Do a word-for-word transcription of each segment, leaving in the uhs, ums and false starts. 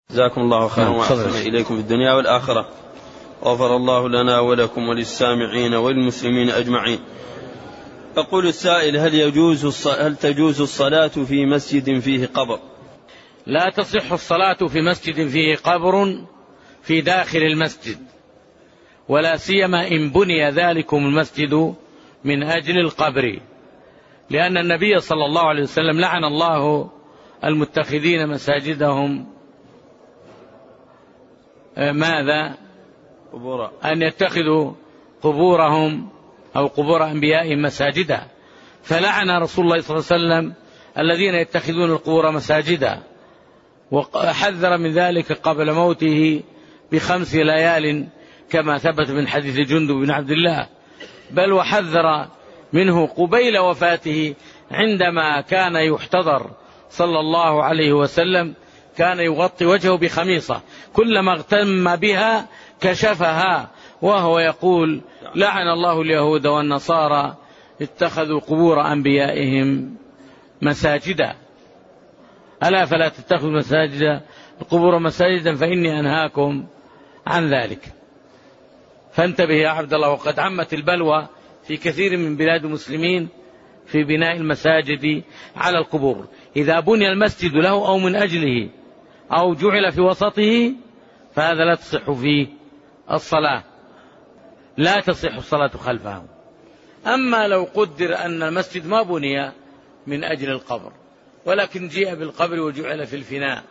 جزاكم الله خيرا وأحسن إليكم في الدنيا والآخرة. غفر الله لنا ولكم وللسامعين والمسلمين أجمعين. يقول السائل: هل يجوز هل تجوز الصلاة في مسجد فيه قبر؟ لا تصح الصلاة في مسجد فيه قبر في داخل المسجد، ولا سيما إن بني ذلكم المسجد من أجل القبر، لأن النبي صلى الله عليه وسلم لعن الله المتخذين مساجدهم ماذا؟ قبورا. أن يتخذوا قبورهم أو قبور أنبيائهم مساجدا، فلعن رسول الله صلى الله عليه وسلم الذين يتخذون القبور مساجدا، وحذر من ذلك قبل موته بخمس ليال كما ثبت من حديث جندب بن عبد الله، بل وحذر منه قبيل وفاته عندما كان يحتضر صلى الله عليه وسلم، كان يغطي وجهه بخميصة، كلما اغتم بها كشفها، وهو يقول: لعن الله اليهود والنصارى اتخذوا قبور أنبيائهم مساجدا، ألا فلا تتخذوا مساجد القبور مساجدا فإني أنهاكم عن ذلك. فانتبه يا عبد الله، وقد عمت البلوى في كثير من بلاد المسلمين في بناء المساجد على القبور. إذا بني المسجد له أو من أجله أو جعل في وسطه فهذا لا تصح فيه الصلاة، لا تصح الصلاة خلفه. أما لو قدر أن المسجد ما بني من أجل القبر، ولكن جيء بالقبر وجعل في الفناء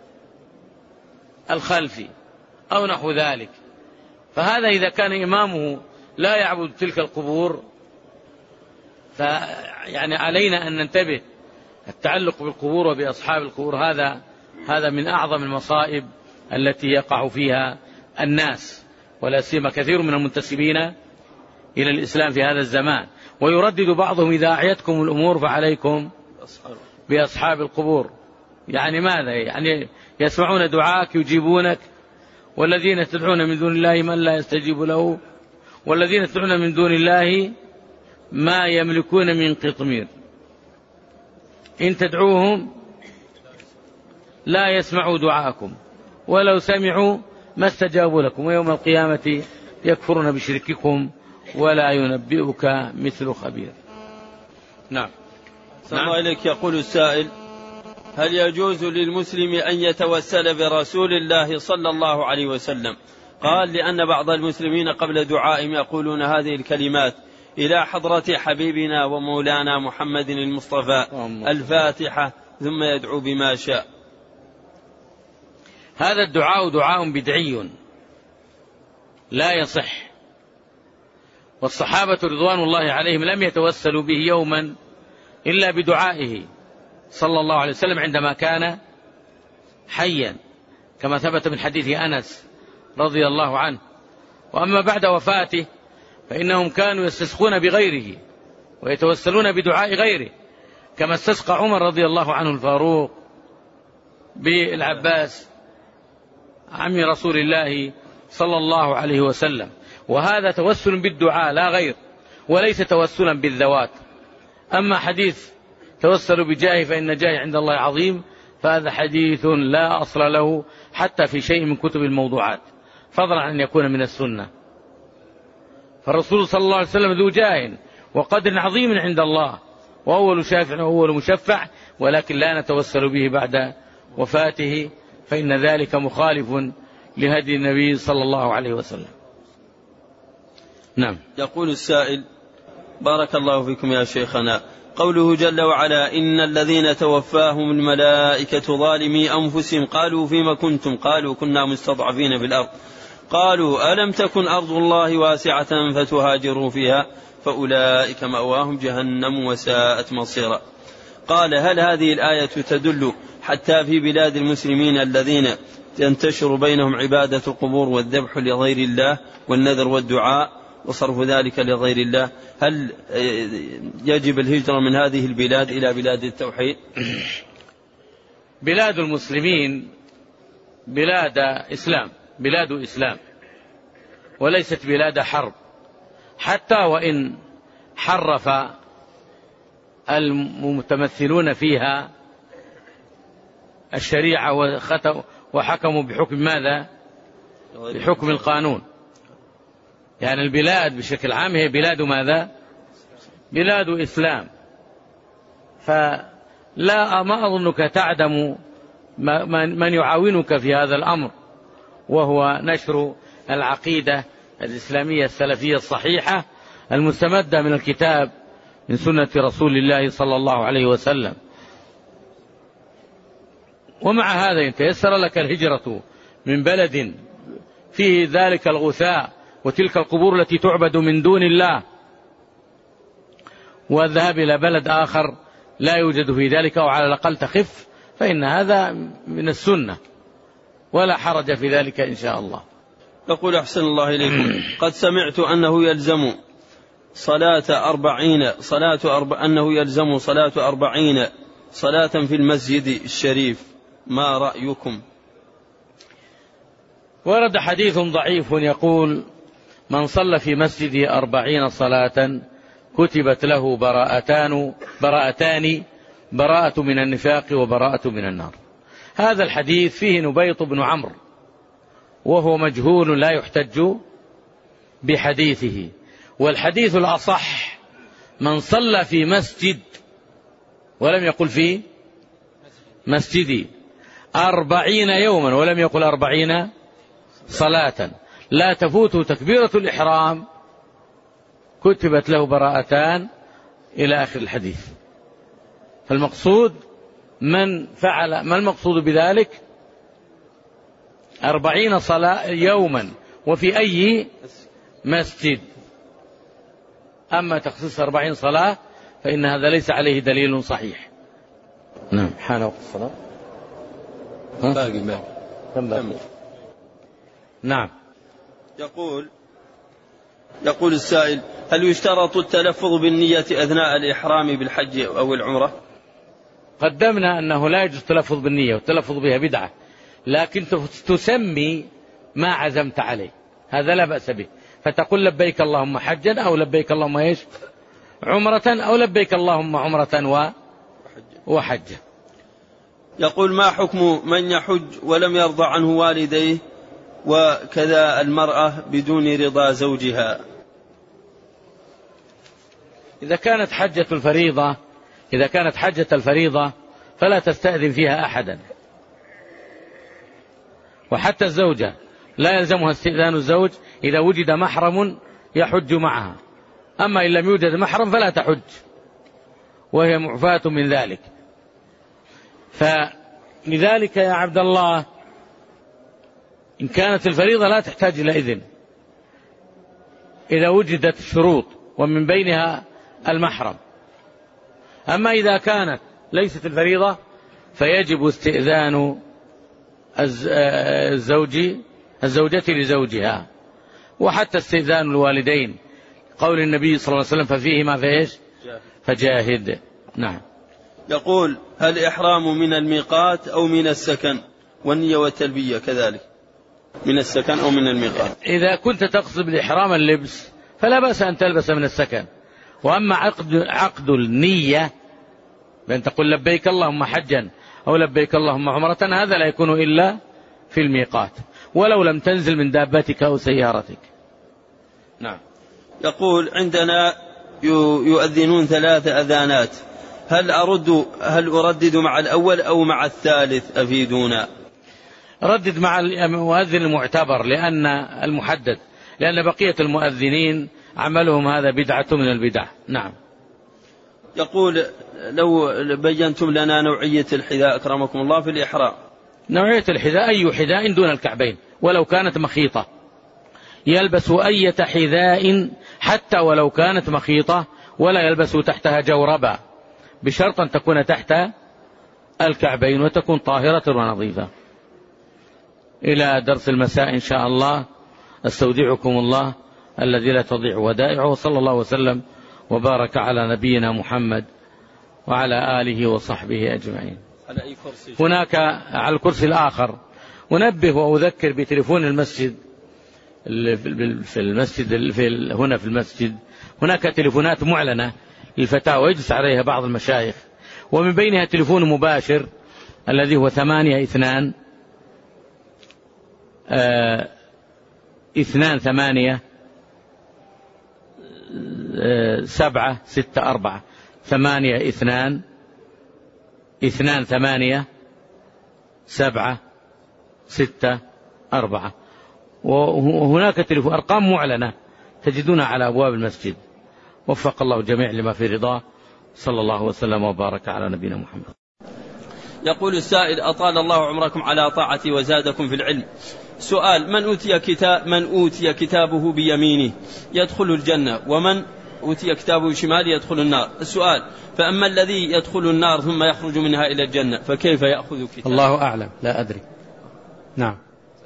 الخلفي أو نحو ذلك، فهذا إذا كان إمامه لا يعبد تلك القبور فيعني علينا أن ننتبه. التعلق بالقبور وبأصحاب القبور هذا هذا من أعظم المصائب التي يقع فيها الناس، ولا سيما كثير من المنتسبين إلى الإسلام في هذا الزمان، ويردد بعضهم: إذا أعيتكم الأمور فعليكم بأصحاب القبور. يعني ماذا؟ يعني يسمعون دعاءك يجيبونك، والذين تدعون من دون الله من لا يستجيب له، والذين تدعون من دون الله ما يملكون من قطمير، إن تدعوهم لا يسمعوا دعاءكم ولو سمعوا ما استجابوا لكم، ويوم القيامة يكفرون بشرككم ولا ينبئك مثل خبير. نعم. صلى الله عليك. يقول السائل: هل يجوز للمسلم أن يتوسل برسول الله صلى الله عليه وسلم؟ قال: لأن بعض المسلمين قبل دعائهم يقولون هذه الكلمات: إلى حضرة حبيبنا ومولانا محمد المصطفى الفاتحة، ثم يدعو بما شاء. هذا الدعاء دعاء بدعي لا يصح، والصحابة رضوان الله عليهم لم يتوسلوا به يوما إلا بدعائه صلى الله عليه وسلم عندما كان حيا، كما ثبت من حديث أنس رضي الله عنه. وأما بعد وفاته فإنهم كانوا يستسقون بغيره ويتوسلون بدعاء غيره، كما استسقى عمر رضي الله عنه الفاروق بالعباس عم رسول الله صلى الله عليه وسلم، وهذا توسل بالدعاء لا غير، وليس توسلا بالذوات. أما حديث توسلوا بجاه فإن جاه عند الله عظيم، فهذا حديث لا أصل له حتى في شيء من كتب الموضوعات، فضلا عن أن يكون من السنة. فالرسول صلى الله عليه وسلم ذو جاه وقدر عظيم عند الله، وأول شافع وأول مشفع، ولكن لا نتوسل به بعد وفاته، فإن ذلك مخالف لهدي النبي صلى الله عليه وسلم. نعم. يقول السائل: بارك الله فيكم يا شيخنا، قوله جل وعلا: إن الذين توفاهم الملائكة ظالمي أنفسهم قالوا فيما كنتم؟ قالوا كنا مستضعفين في الأرض. قالوا ألم تكن أرض الله واسعة فتهاجروا فيها فأولئك مأواهم جهنم وساءت مصيرا. قال: هل هذه الآية تدل حتى في بلاد المسلمين الذين تنتشر بينهم عبادة القبور والذبح لغير الله والنذر والدعاء وصرف ذلك لغير الله، هل يجب الهجرة من هذه البلاد إلى بلاد التوحيد؟ بلاد المسلمين بلاد إسلام، بلاد إسلام، وليست بلاد حرب، حتى وإن حرف المتمثلون فيها الشريعة وحكموا بحكم ماذا؟ بحكم القانون. يعني البلاد بشكل عام هي بلاد ماذا؟ بلاد إسلام. فلا ما أظنك تعدم من يعاونك في هذا الأمر، وهو نشر العقيدة الإسلامية السلفية الصحيحة المستمدة من الكتاب من سنة رسول الله صلى الله عليه وسلم. ومع هذا إن تيسر لك الهجرة من بلد فيه ذلك الغثاء وتلك القبور التي تعبد من دون الله، والذهاب إلى بلد آخر لا يوجد في ذلك أو على الأقل تخف، فإن هذا من السنة ولا حرج في ذلك إن شاء الله. يقول أحسن الله إليكم: قد سمعت أنه يلزم صلاة أربعين صلاة أربع أنه يلزم صلاة أربعين صلاة في المسجد الشريف، ما رأيكم؟ ورد حديث ضعيف يقول: من صلى في مسجد أربعين صلاة كتبت له براءتان براءتان براءة من النفاق وبراءة من النار. هذا الحديث فيه نبيط بن عمرو وهو مجهول لا يحتج بحديثه، والحديث الأصح من صلى في مسجد ولم يقل في مسجدي أربعين يوما ولم يقل أربعين صلاة لا تفوته تكبيرة الإحرام كتبت له براءتان إلى آخر الحديث. فالمقصود من فعل ما المقصود بذلك؟ أربعين صلاة يوما وفي أي مسجد. أما تخصيص أربعين صلاة فإن هذا ليس عليه دليل صحيح. نعم. حان وقت الصلاة. باقي باقي كم باقي؟ نعم. يقول يقول السائل: هل يشترط التلفظ بالنية أثناء الإحرام بالحج أو العمرة؟ قدمنا أنه لا يجوز التلفظ بالنية والتلفظ بها بدعة، لكن تسمي ما عزمت عليه، هذا لا بأس به. فتقول لبيك اللهم حجا أو لبيك اللهم إيش عمرة أو لبيك اللهم عمرة وحجة. يقول: ما حكم من يحج ولم يرضى عنه والديه وكذا المرأة بدون رضا زوجها؟ إذا كانت حجة الفريضة إذا كانت حجة الفريضة فلا تستأذن فيها أحدا، وحتى الزوجة لا يلزمها استئذان الزوج إذا وجد محرم يحج معها، أما إن لم يوجد محرم فلا تحج وهي معفاة من ذلك. فلذلك يا عبد الله إن كانت الفريضة لا تحتاج إلى إذن إذا وجدت الشروط ومن بينها المحرم. أما إذا كانت ليست الفريضة فيجب استئذان الزوج الزوجة لزوجها، وحتى استئذان الوالدين، قول النبي صلى الله عليه وسلم: ففيهما فإيش فجاهد. نعم. يقول: هل إحرام من الميقات أو من السكن؟ والنية والتلبية كذلك من السكن أو من الميقات؟ إذا كنت تقصد بالإحرام اللبس فلا بأس أن تلبس من السكن، وأما عقد, عقد النية بأن تقول لبيك اللهم حجا أو لبيك اللهم عمرة هذا لا يكون إلا في الميقات ولو لم تنزل من دابتك أو سيارتك. نعم. يقول: عندنا يؤذنون ثلاث أذانات، هل أرد هل أردد مع الأول أو مع الثالث؟ أفيدونا. ردد مع المؤذن المعتبر لأن المحدد، لأن بقية المؤذنين عملهم هذا بدعة من البدع. نعم. يقول: لو بينتم لنا نوعية الحذاء أكرمكم الله في الإحرام. نوعية الحذاء أي حذاء دون الكعبين ولو كانت مخيطة، يلبس أي حذاء حتى ولو كانت مخيطة، ولا يلبس تحتها جوربا، بشرط أن تكون تحت الكعبين وتكون طاهرة ونظيفة. إلى درس المساء إن شاء الله، استودعكم الله الذي لا تضيع ودائعه، وصلى الله وسلم وبارك على نبينا محمد وعلى آله وصحبه أجمعين. هناك على الكرسي الآخر أنبه وأذكر بتليفون المسجد في المسجد في هنا في المسجد هناك تليفونات معلنة للفتاوى يجلس عليها بعض المشايخ، ومن بينها تليفون مباشر الذي هو ثمانية اثنان آه اثنان ثمانية آه سبعة ستة أربعة. ثمانية اثنان اثنان ثمانية سبعة ستة أربعة. وهناك تليفون أرقام معلنة تجدونها على أبواب المسجد. وفق الله الجميع لما في رضاه. صلى الله وسلم وبارك على نبينا محمد. يقول السائل: أطال الله عمركم على طاعتي وزادكم في العلم. سؤال: من أوتي كتاب من أوتي كتابه بيمينه يدخل الجنة، ومن أوتي كتابه بشماله يدخل النار. السؤال: فأما الذي يدخل النار ثم يخرج منها إلى الجنة فكيف يأخذ كتابه؟ الله أعلم، لا أدري. نعم.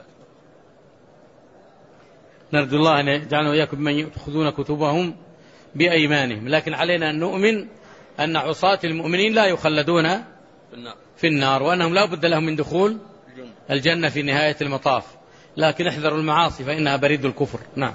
نرجو الله أن يجعلنا وإياكم من يأخذون كتبهم بأيمانهم، لكن علينا أن نؤمن أن عصاة المؤمنين لا يخلدون في النار، وأنهم لا بد لهم من دخول الجنة في نهاية المطاف، لكن احذروا المعاصي فإنها بريد الكفر. نعم.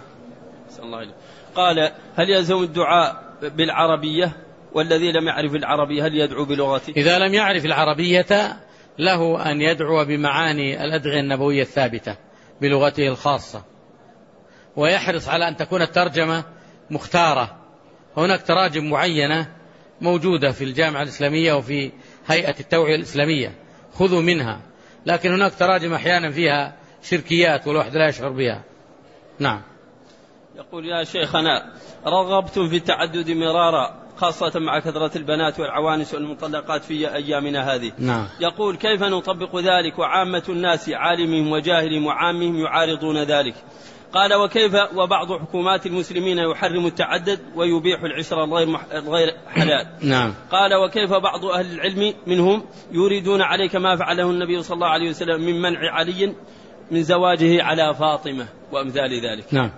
قال: هل يلزم الدعاء بالعربية؟ والذي لم يعرف العربية هل يدعو بلغته؟ إذا لم يعرف العربية له أن يدعو بمعاني الأدعية النبوية الثابتة بلغته الخاصة، ويحرص على أن تكون الترجمة مختارة. هناك تراجم معينة موجودة في الجامعة الإسلامية وفي هيئة التوعية الإسلامية، خذوا منها، لكن هناك تراجم أحيانا فيها شركيات والواحد لا يشعر بها. نعم. يقول: يا شيخنا، رغبتم في التعدد مرارا خاصة مع كثرة البنات والعوانس والمطلقات في أيامنا هذه. نعم. يقول: كيف نطبق ذلك وعامة الناس عالمهم وجاهلهم وعامهم يعارضون ذلك؟ قال: وكيف وبعض حكومات المسلمين يحرم التعدد ويبيح العشرة الغير حلال؟ نعم. قال: وكيف بعض أهل العلم منهم يريدون عليك ما فعله النبي صلى الله عليه وسلم من منع علي من زواجه على فاطمة وأمثال ذلك؟ نعم.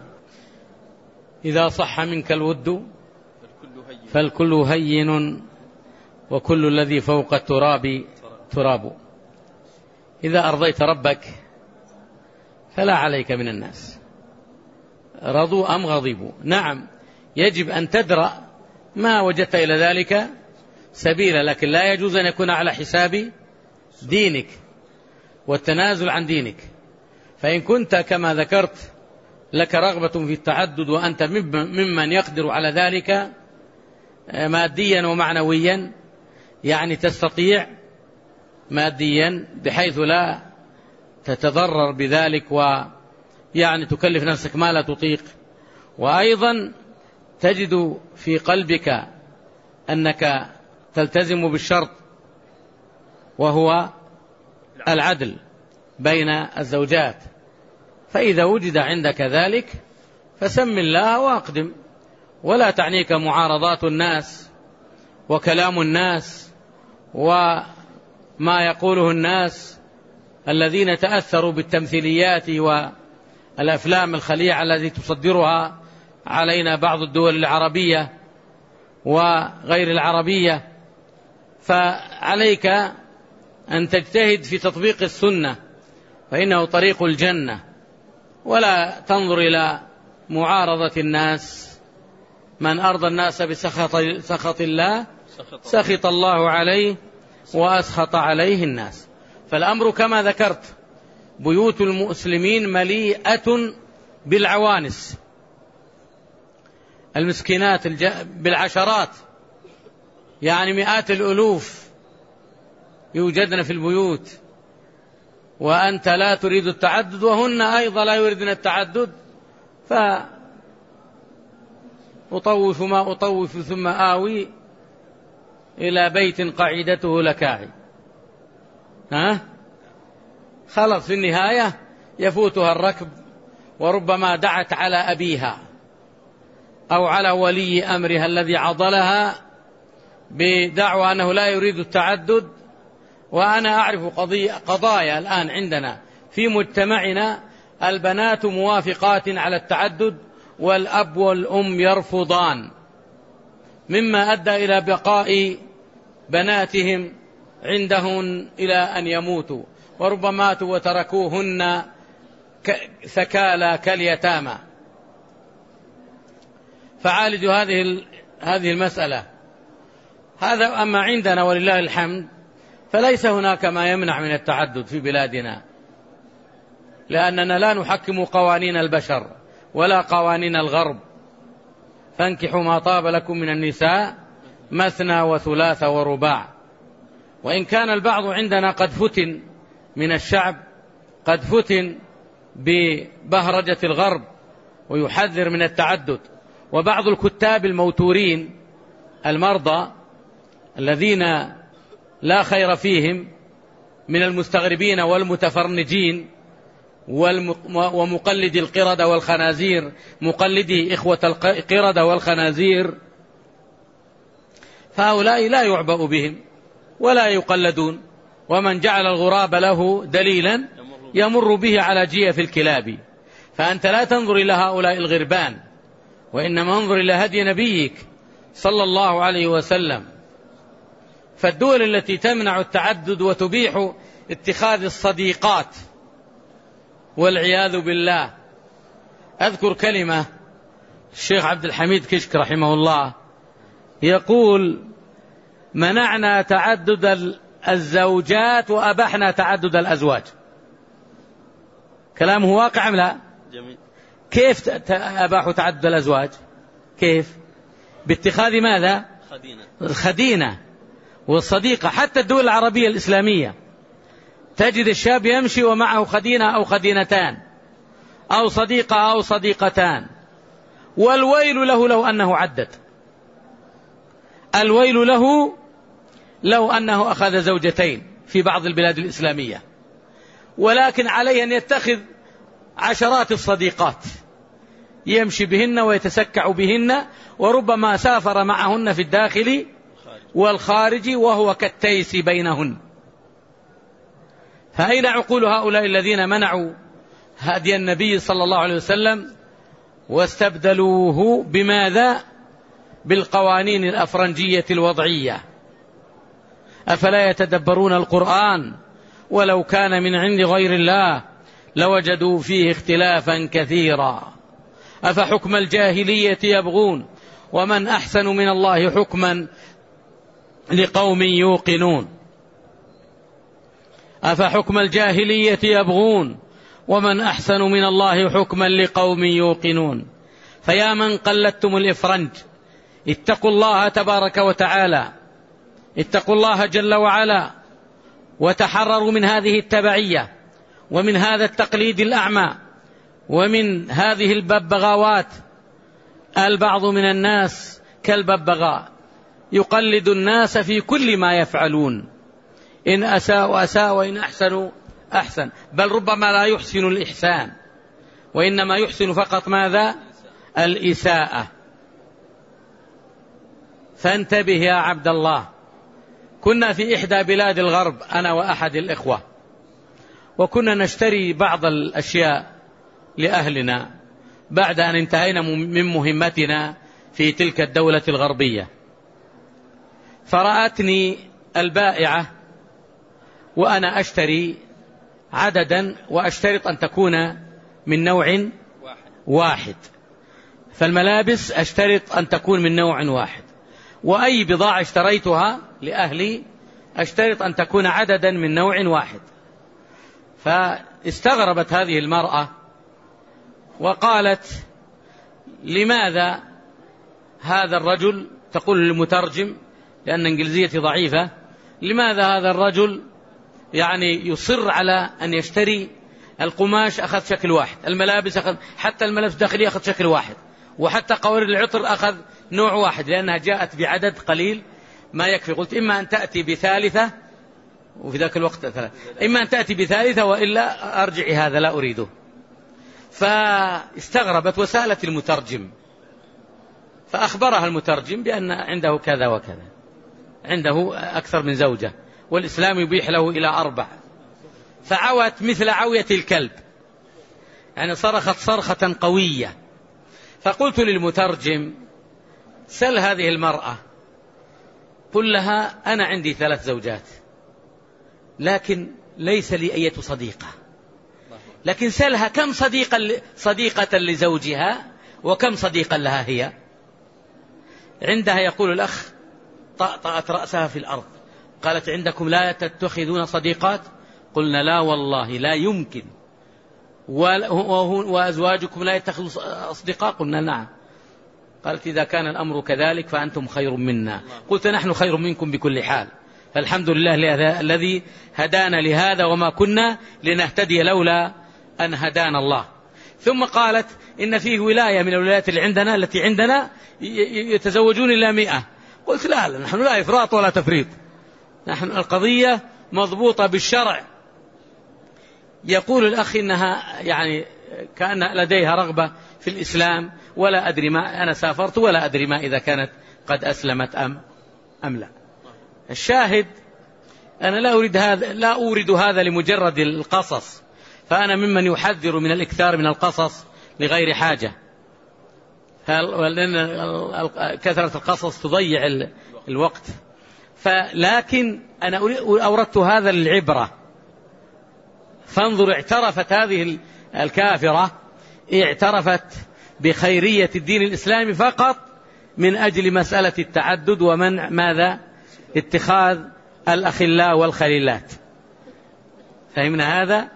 إذا صح منك الود فالكل هين وكل الذي فوق التراب تراب. إذا أرضيت ربك فلا عليك من الناس، رضوا أم غضبوا. نعم، يجب أن تدرأ ما وجدت إلى ذلك سبيلا، لكن لا يجوز أن يكون على حساب دينك والتنازل عن دينك. فإن كنت كما ذكرت لك رغبة في التعدد وأنت ممن يقدر على ذلك ماديا ومعنويا، يعني تستطيع ماديا بحيث لا تتضرر بذلك ويعني تكلف نفسك ما لا تطيق، وأيضا تجد في قلبك أنك تلتزم بالشرط وهو العدل بين الزوجات، فإذا وجد عندك ذلك فسم الله وأقدم، ولا تعنيك معارضات الناس وكلام الناس وما يقوله الناس الذين تأثروا بالتمثيليات والأفلام الخليعة التي تصدرها علينا بعض الدول العربية وغير العربية. فعليك أن تجتهد في تطبيق السنة فإنه طريق الجنة، ولا تنظر إلى معارضة الناس. من أرضى الناس بسخط سخط الله سخط الله عليه وأسخط عليه الناس. فالأمر كما ذكرت، بيوت المسلمين مليئة بالعوانس المسكينات بالعشرات، يعني مئات الألوف يوجدن في البيوت، وأنت لا تريد التعدد وهن أيضا لا يريدن التعدد، فأطوف ما أطوف ثم آوي إلى بيت قعيدته لكاعي. ها؟ خلص في النهاية يفوتها الركب، وربما دعت على أبيها أو على ولي أمرها الذي عضلها بدعوى أنه لا يريد التعدد. وأنا أعرف قضية قضايا الآن عندنا في مجتمعنا البنات موافقات على التعدد والأب والأم يرفضان، مما أدى إلى بقاء بناتهم عندهن إلى أن يموتوا، وربما ماتوا وتركوهن ثكالى كاليتامى. فعالجوا هذه هذه المسألة. هذا أما عندنا ولله الحمد فليس هناك ما يمنع من التعدد في بلادنا. لأننا لا نحكم قوانين البشر ولا قوانين الغرب. فانكحوا ما طاب لكم من النساء مثنى وثلاث ورباع. وإن كان البعض عندنا قد فتن من الشعب، قد فتن ببهرجة الغرب ويحذر من التعدد، وبعض الكتاب الموتورين المرضى الذين لا خير فيهم من المستغربين والمتفرنجين ومقلدي القردة والخنازير، مقلدي إخوة القردة والخنازير، فهؤلاء لا يعبأ بهم ولا يقلدون. ومن جعل الغراب له دليلا يمر به على جيف الكلاب. فأنت لا تنظر إلى هؤلاء الغربان، وإنما انظر إلى هدي نبيك صلى الله عليه وسلم. فالدول التي تمنع التعدد وتبيح اتخاذ الصديقات والعياذ بالله. أذكر كلمة الشيخ عبد الحميد كشك رحمه الله يقول: منعنا تعدد الزوجات وأبحنا تعدد الأزواج. كلامه واقع أم لا؟ جميل. كيف أباحوا تعدد الأزواج؟ كيف؟ باتخاذ ماذا؟ خدينة. الخدينة والصديقة. حتى الدول العربية الإسلامية تجد الشاب يمشي ومعه خدينة أو خدينتان أو صديقة أو صديقتان، والويل له لو أنه عدد. الويل له لو أنه أخذ زوجتين في بعض البلاد الإسلامية، ولكن عليه أن يتخذ عشرات الصديقات يمشي بهن ويتسكع بهن، وربما سافر معهن في الداخل والخارج وهو كالتيس بينهن. فأين عقول هؤلاء الذين منعوا هدي النبي صلى الله عليه وسلم واستبدلوه بماذا؟ بالقوانين الأفرنجية الوضعية. أفلا يتدبرون القرآن؟ ولو كان من عند غير الله لوجدوا فيه اختلافا كثيرا. أفحكم الجاهلية يبغون ومن أحسن من الله حكما لقوم يوقنون. أفحكم الجاهلية يبغون ومن أحسن من الله حكما لقوم يوقنون. فيا من قلدتم الإفرنج اتقوا الله تبارك وتعالى، اتقوا الله جل وعلا، وتحرروا من هذه التبعية ومن هذا التقليد الأعمى ومن هذه الببغاوات. البعض من الناس كالببغاء يقلد الناس في كل ما يفعلون، إن أساءوا أساء وإن أحسنوا أحسن، بل ربما لا يحسن الإحسان وإنما يحسن فقط ماذا؟ الإساءة. فانتبه يا عبد الله. كنا في إحدى بلاد الغرب أنا وأحد الإخوة، وكنا نشتري بعض الأشياء لأهلنا بعد أن انتهينا من مهمتنا في تلك الدولة الغربية. فرأتني البائعة وأنا أشتري عددا وأشترط أن تكون من نوع واحد، فالملابس أشترط أن تكون من نوع واحد، وأي بضاعة اشتريتها لأهلي أشترط أن تكون عددا من نوع واحد. فاستغربت هذه المرأة وقالت: لماذا هذا الرجل، تقول للمترجم لأن إنجليزيتي ضعيفة، لماذا هذا الرجل يعني يصر على أن يشتري القماش أخذ شكل واحد، الملابس أخذ، حتى الملابس الداخلية أخذ شكل واحد، وحتى قوارير العطر أخذ نوع واحد، لأنها جاءت بعدد قليل ما يكفي. قلت: إما أن تأتي بثالثة، وفي ذاك الوقت ثلاثة، إما أن تأتي بثالثة وإلا أرجعي هذا لا أريده. فاستغربت وسألت المترجم، فأخبرها المترجم بأن عنده كذا وكذا، عنده أكثر من زوجة والإسلام يبيح له إلى أربع. فعوت مثل عوية الكلب، يعني صرخت صرخة قوية. فقلت للمترجم: سل هذه المرأة، قل لها أنا عندي ثلاث زوجات لكن ليس لي أي صديقة، لكن سلها كم صديقة صديقة لزوجها وكم صديقا لها هي. عندها يقول الأخ طأطأت رأسها في الأرض، قالت: عندكم لا تتخذون صديقات؟ قلنا: لا والله لا يمكن وأزواجكم لا يتخذوا أصدقاء؟ قلنا نعم. قالت إذا كان الأمر كذلك فأنتم خير منا. قلت نحن خير منكم بكل حال، فالحمد لله الذي هدانا لهذا وما كنا لنهتدي لولا أن هدانا الله. ثم قالت إن فيه ولاية من الولايات اللي عندنا التي عندنا يتزوجون إلى مئة. قلت لا, لا نحن لا إفراط ولا تفريط، نحن القضية مضبوطة بالشرع. يقول الأخ إنها يعني كان لديها رغبة في الإسلام ولا أدري ما أنا سافرت ولا أدري ما إذا كانت قد أسلمت أم أم لا. الشاهد أنا لا أريد هذا لا أورد هذا لمجرد القصص، فأنا ممن يحذر من الإكثار من القصص لغير حاجة، لأن كثرة القصص تضيع الوقت. فلكن أنا أوردت هذا للعبرة. فانظر، اعترفت هذه الكافرة اعترفت بخيرية الدين الإسلامي فقط من أجل مسألة التعدد ومنع ماذا؟ اتخاذ الأخلاء والخليلات. فهمنا هذا؟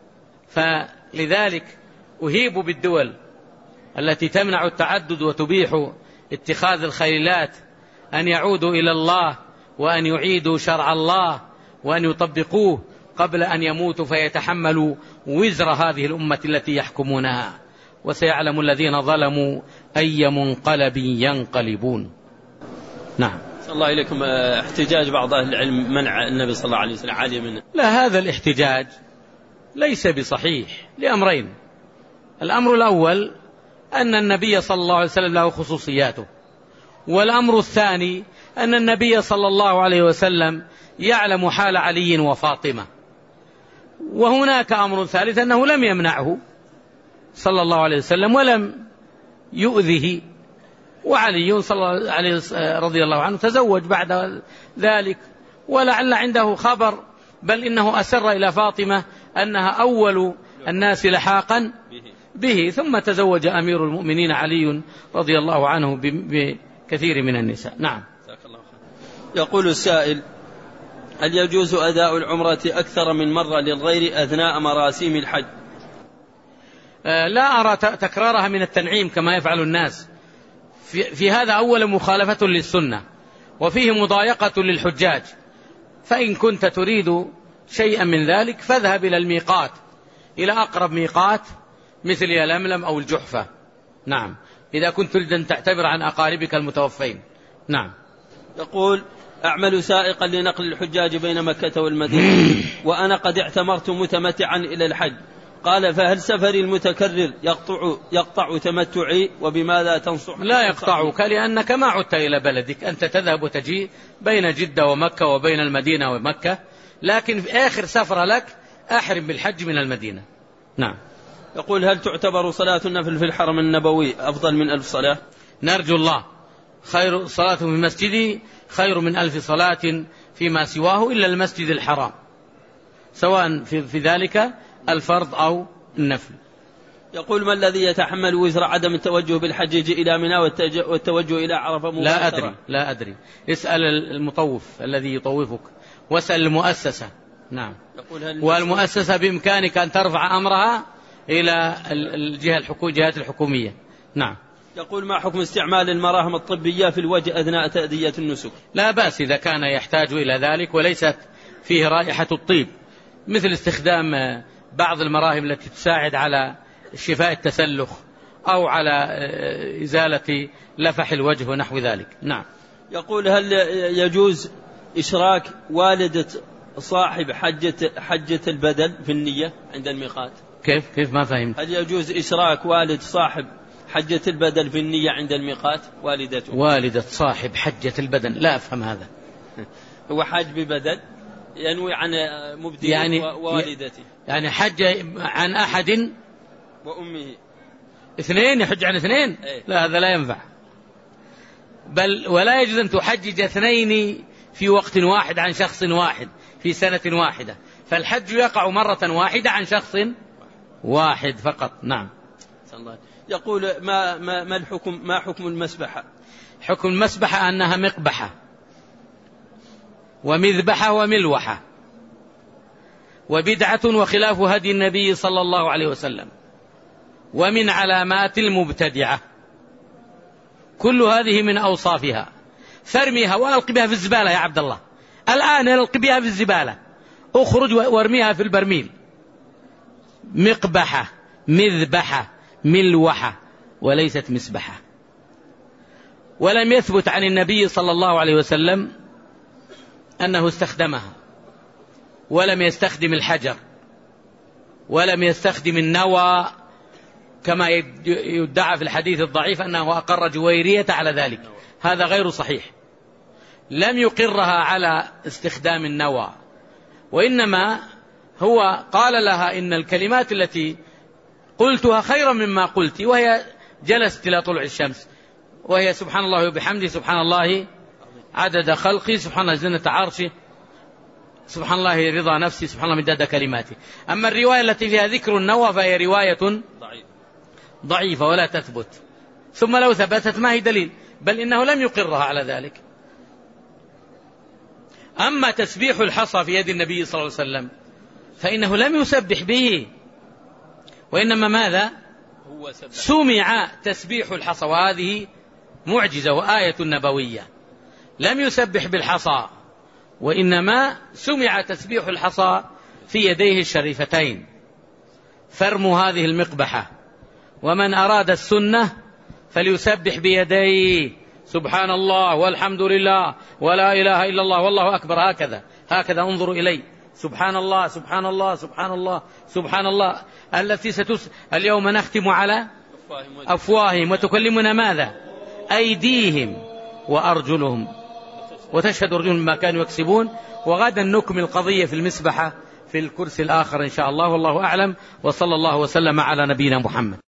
فلذلك أهيب بالدول التي تمنع التعدد وتبيح اتخاذ الخليلات أن يعودوا إلى الله وأن يعيدوا شرع الله وأن يطبقوه قبل أن يموتوا فيتحملوا وزر هذه الأمة التي يحكمونها، وسيعلم الذين ظلموا أي منقلب ينقلبون. نعم. صلى الله إليكم. احتجاج بعض أهل العلم منع النبي صلى الله عليه وسلم علي منه. لا، هذا الاحتجاج ليس بصحيح لأمرين. الأمر الأول أن النبي صلى الله عليه وسلم له خصوصياته، والأمر الثاني أن النبي صلى الله عليه وسلم يعلم حال علي وفاطمة. وهناك أمر ثالث أنه لم يمنعه صلى الله عليه وسلم ولم يؤذه، وعلي صلى الله عليه رضي الله عنه تزوج بعد ذلك، ولعل عنده خبر، بل إنه أسر إلى فاطمة أنها أول الناس لحاقا به، ثم تزوج أمير المؤمنين علي رضي الله عنه بكثير من النساء. نعم. يقول السائل: هل يجوز أداء العمرة أكثر من مرة للغير أثناء مراسيم الحج؟ آه لا أرى تكرارها من التنعيم كما يفعل الناس في, في هذا. أولا مخالفة للسنة، وفيه مضايقة للحجاج. فإن كنت تريد شيئا من ذلك فاذهب إلى الميقات، إلى أقرب ميقات مثل يلملم أو الجحفة. نعم، إذا كنت تريد أن تعتبر عن أقاربك المتوفين. نعم. يقول: أعمل سائقا لنقل الحجاج بين مكة والمدينة وأنا قد اعتمرت متمتعا إلى الحج. قال: فهل سفري المتكرر يقطع, يقطع تمتعي، وبماذا تنصح؟ لا يقطعك، لأنك ما عدت إلى بلدك، أنت تذهب وتجي بين جدة ومكة وبين المدينة ومكة، لكن في آخر سفرة لك أحرم بالحج من المدينة. نعم. يقول: هل تعتبر صلاة النفل في الحرم النبوي أفضل من ألف صلاة؟ نرجو الله. خير صلاة في مسجدي خير من ألف صلاة فيما سواه إلا المسجد الحرام، سواء في, في ذلك الفرض أو النفل. يقول: ما الذي يتحمل وزر عدم التوجه بالحجيج إلى منى والتوجه إلى عرفة مباشرة؟ لا أدري لا أدري اسأل المطوف الذي يطوفك، واسأل المؤسسة. نعم. والمؤسسة بإمكانك أن ترفع أمرها إلى الجهة الحكومية جهات الحكومية. نعم. يقول: ما حكم استعمال المراهم الطبية في الوجه أثناء تأدية النسك؟ لا بأس إذا كان يحتاج إلى ذلك وليست فيه رائحة الطيب، مثل استخدام بعض المراهم التي تساعد على شفاء التسلخ أو على إزالة لفح الوجه ونحو ذلك. نعم. يقول: هل يجوز إشراك والدة صاحب حجة, حجة البدل في النية عند الميقات؟ كيف كيف ما فهمت؟ هل يجوز إشراك والد صاحب حجة البدل في النية عند الميقات؟ والدته والدة صاحب حجة البدن، لا أفهم هذا. هو حاج ببدل ينوي عن مبدئ يعني ووالدته، يعني حج عن أحد وأمه، اثنين يحج عن اثنين. ايه؟ لا، هذا لا ينفع. بل ولا يجوز أن تحجج اثنين في وقت واحد عن شخص واحد في سنة واحدة، فالحج يقع مرة واحدة عن شخص واحد فقط. نعم. يقول: ما ما ما الحكم ما حكم المسبحة؟ حكم المسبحة أنها مقبحة ومذبحة وملوحة، وبدعة وخلاف هدي النبي صلى الله عليه وسلم، ومن علامات المبتدعة. كل هذه من أوصافها. فارميها وألق بها في الزبالة يا عبد الله، الآن ألق بها في الزبالة، أخرج وارميها في البرميل. مقبحة، مذبحة، ملوحة، وليست مسبحة. ولم يثبت عن النبي صلى الله عليه وسلم أنه استخدمها، ولم يستخدم الحجر، ولم يستخدم النوى كما يدعى في الحديث الضعيف أنه أقر جويرية على ذلك. هذا غير صحيح. لم يقرها على استخدام النوى، وإنما هو قال لها إن الكلمات التي قلتها خيرا مما قلت، وهي جلست إلى طلوع الشمس، وهي سبحان الله وبحمده، سبحان الله عدد خلقي، سبحان الله زنة عرشه، سبحان الله رضا نفسي، سبحان الله مداد كلماتي. أما الرواية التي فيها ذكر النوى فهي رواية ضعيفة ولا تثبت، ثم لو ثبتت ما هي دليل، بل إنه لم يقرها على ذلك. أما تسبيح الحصى في يد النبي صلى الله عليه وسلم فإنه لم يسبح به، وإنما ماذا؟ سمع تسبيح الحصى، وهذه معجزة وآية نبوية. لم يسبح بالحصى، وإنما سمع تسبيح الحصى في يديه الشريفتين. فارموا هذه المقبحة، ومن أراد السنة فليسبح بيديه سبحان الله والحمد لله ولا إله إلا الله والله أكبر، هكذا هكذا انظروا إلي، سبحان الله سبحان الله سبحان الله سبحان الله، التي ستس... اليوم نختم على أفواههم وتكلمنا ماذا؟ أيديهم وأرجلهم، وتشهد أرجلهم ما كانوا يكسبون. وغدا نكمل القضية في المسبحة في الكرسي الآخر إن شاء الله، والله أعلم، وصلى الله وسلم على نبينا محمد.